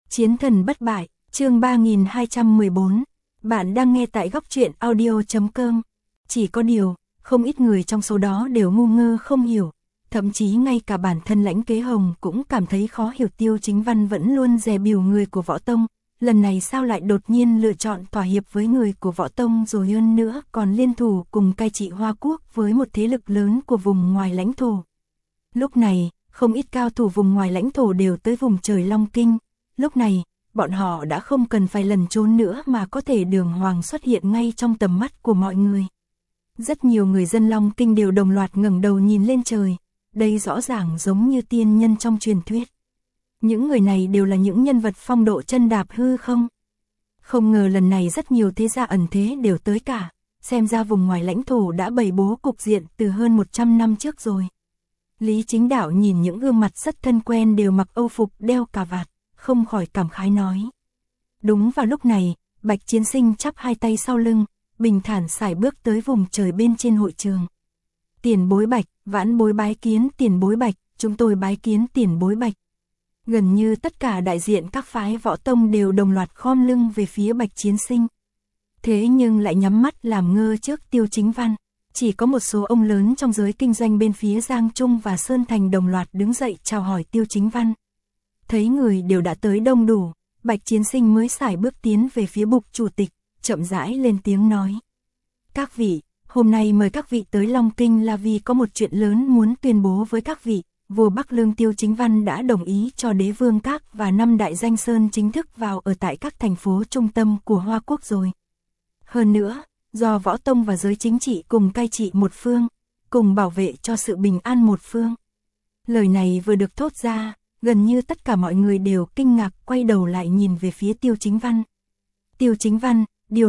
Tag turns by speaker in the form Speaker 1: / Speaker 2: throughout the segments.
Speaker 1: Chiến thần bất bại, chương 3214. Bạn đang nghe tại góc truyện audio.com. Chỉ có điều, không ít người trong số đó đều ngu ngơ không hiểu. Thậm chí ngay cả bản thân Lãnh Kế Hồng cũng cảm thấy khó hiểu. Tiêu Chính Văn vẫn luôn dè bỉu người của Võ Tông. Lần này sao lại đột nhiên lựa chọn thỏa hiệp với người của Võ Tông, rồi hơn nữa còn liên thủ cùng cai trị Hoa Quốc với một thế lực lớn của vùng ngoài lãnh thổ. Lúc này, không ít cao thủ vùng ngoài lãnh thổ đều tới vùng trời Long Kinh. Lúc này, bọn họ đã không cần phải lẩn trốn nữa mà có thể đường hoàng xuất hiện ngay trong tầm mắt của mọi người. Rất nhiều người dân Long Kinh đều đồng loạt ngẩng đầu nhìn lên trời. Đây rõ ràng giống như tiên nhân trong truyền thuyết. Những người này đều là những nhân vật phong độ chân đạp hư không? Không ngờ lần này rất nhiều thế gia ẩn thế đều tới cả. Xem ra vùng ngoài lãnh thổ đã bày bố cục diện từ hơn 100 năm trước rồi. Lý Chính Đạo nhìn những gương mặt rất thân quen đều mặc âu phục đeo cà vạt, không khỏi cảm khái nói. Đúng vào lúc này, Bạch Chiến Sinh chắp hai tay sau lưng, bình thản sải bước tới vùng trời bên trên hội trường. Tiền bối Bạch, vãn bối bái kiến tiền bối Bạch, chúng tôi bái kiến tiền bối Bạch. Gần như tất cả đại diện các phái Võ Tông đều đồng loạt khom lưng về phía Bạch Chiến Sinh. Thế nhưng lại nhắm mắt làm ngơ trước Tiêu Chính Văn. Chỉ có một số ông lớn trong giới kinh doanh bên phía Giang Trung và Sơn Thành đồng loạt đứng dậy chào hỏi Tiêu Chính Văn. Thấy người đều đã tới đông đủ, Bạch Chiến Sinh mới sải bước tiến về phía Bục chủ tịch, chậm rãi lên tiếng nói. Các vị, hôm nay mời các vị tới Long Kinh là vì có một chuyện lớn muốn tuyên bố với các vị. Vua Bắc Lương Tiêu Chính Văn đã đồng ý cho Đế Vương Các và 5 đại danh sơn chính thức vào ở tại các thành phố trung tâm của Hoa Quốc rồi. Hơn nữa, do Võ Tông và giới chính trị cùng cai trị một phương, cùng bảo vệ cho sự bình an một phương. Lời này vừa được thốt ra, gần như tất cả mọi người đều kinh ngạc quay đầu lại nhìn về phía Tiêu Chính Văn. Tiêu Chính Văn,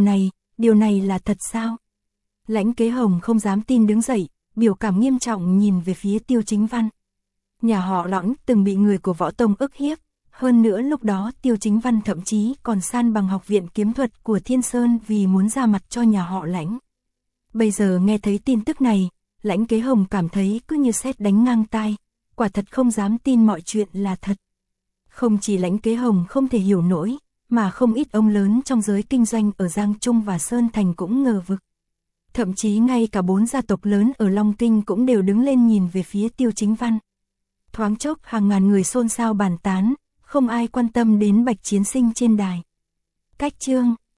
Speaker 1: điều này là thật sao? Lãnh Kế Hồng không dám tin đứng dậy, biểu cảm nghiêm trọng nhìn về phía Tiêu Chính Văn. Nhà họ Lãnh từng bị người của Võ Tông ức hiếp, hơn nữa lúc đó Tiêu Chính Văn thậm chí còn san bằng học viện kiếm thuật của Thiên Sơn vì muốn ra mặt cho nhà họ Lãnh. Bây giờ nghe thấy tin tức này, Lãnh Kế Hồng cảm thấy cứ như sét đánh ngang tai, quả thật không dám tin mọi chuyện là thật. Không chỉ Lãnh Kế Hồng không thể hiểu nổi, mà không ít ông lớn trong giới kinh doanh ở Giang Trung và Sơn Thành cũng ngờ vực. Thậm chí ngay cả 4 gia tộc lớn ở Long Kinh cũng đều đứng lên nhìn về phía Tiêu Chính Văn. Thoáng chốc hàng ngàn người xôn xao bàn tán, không ai quan tâm đến Bạch Chiến Sinh trên đài. Cách chương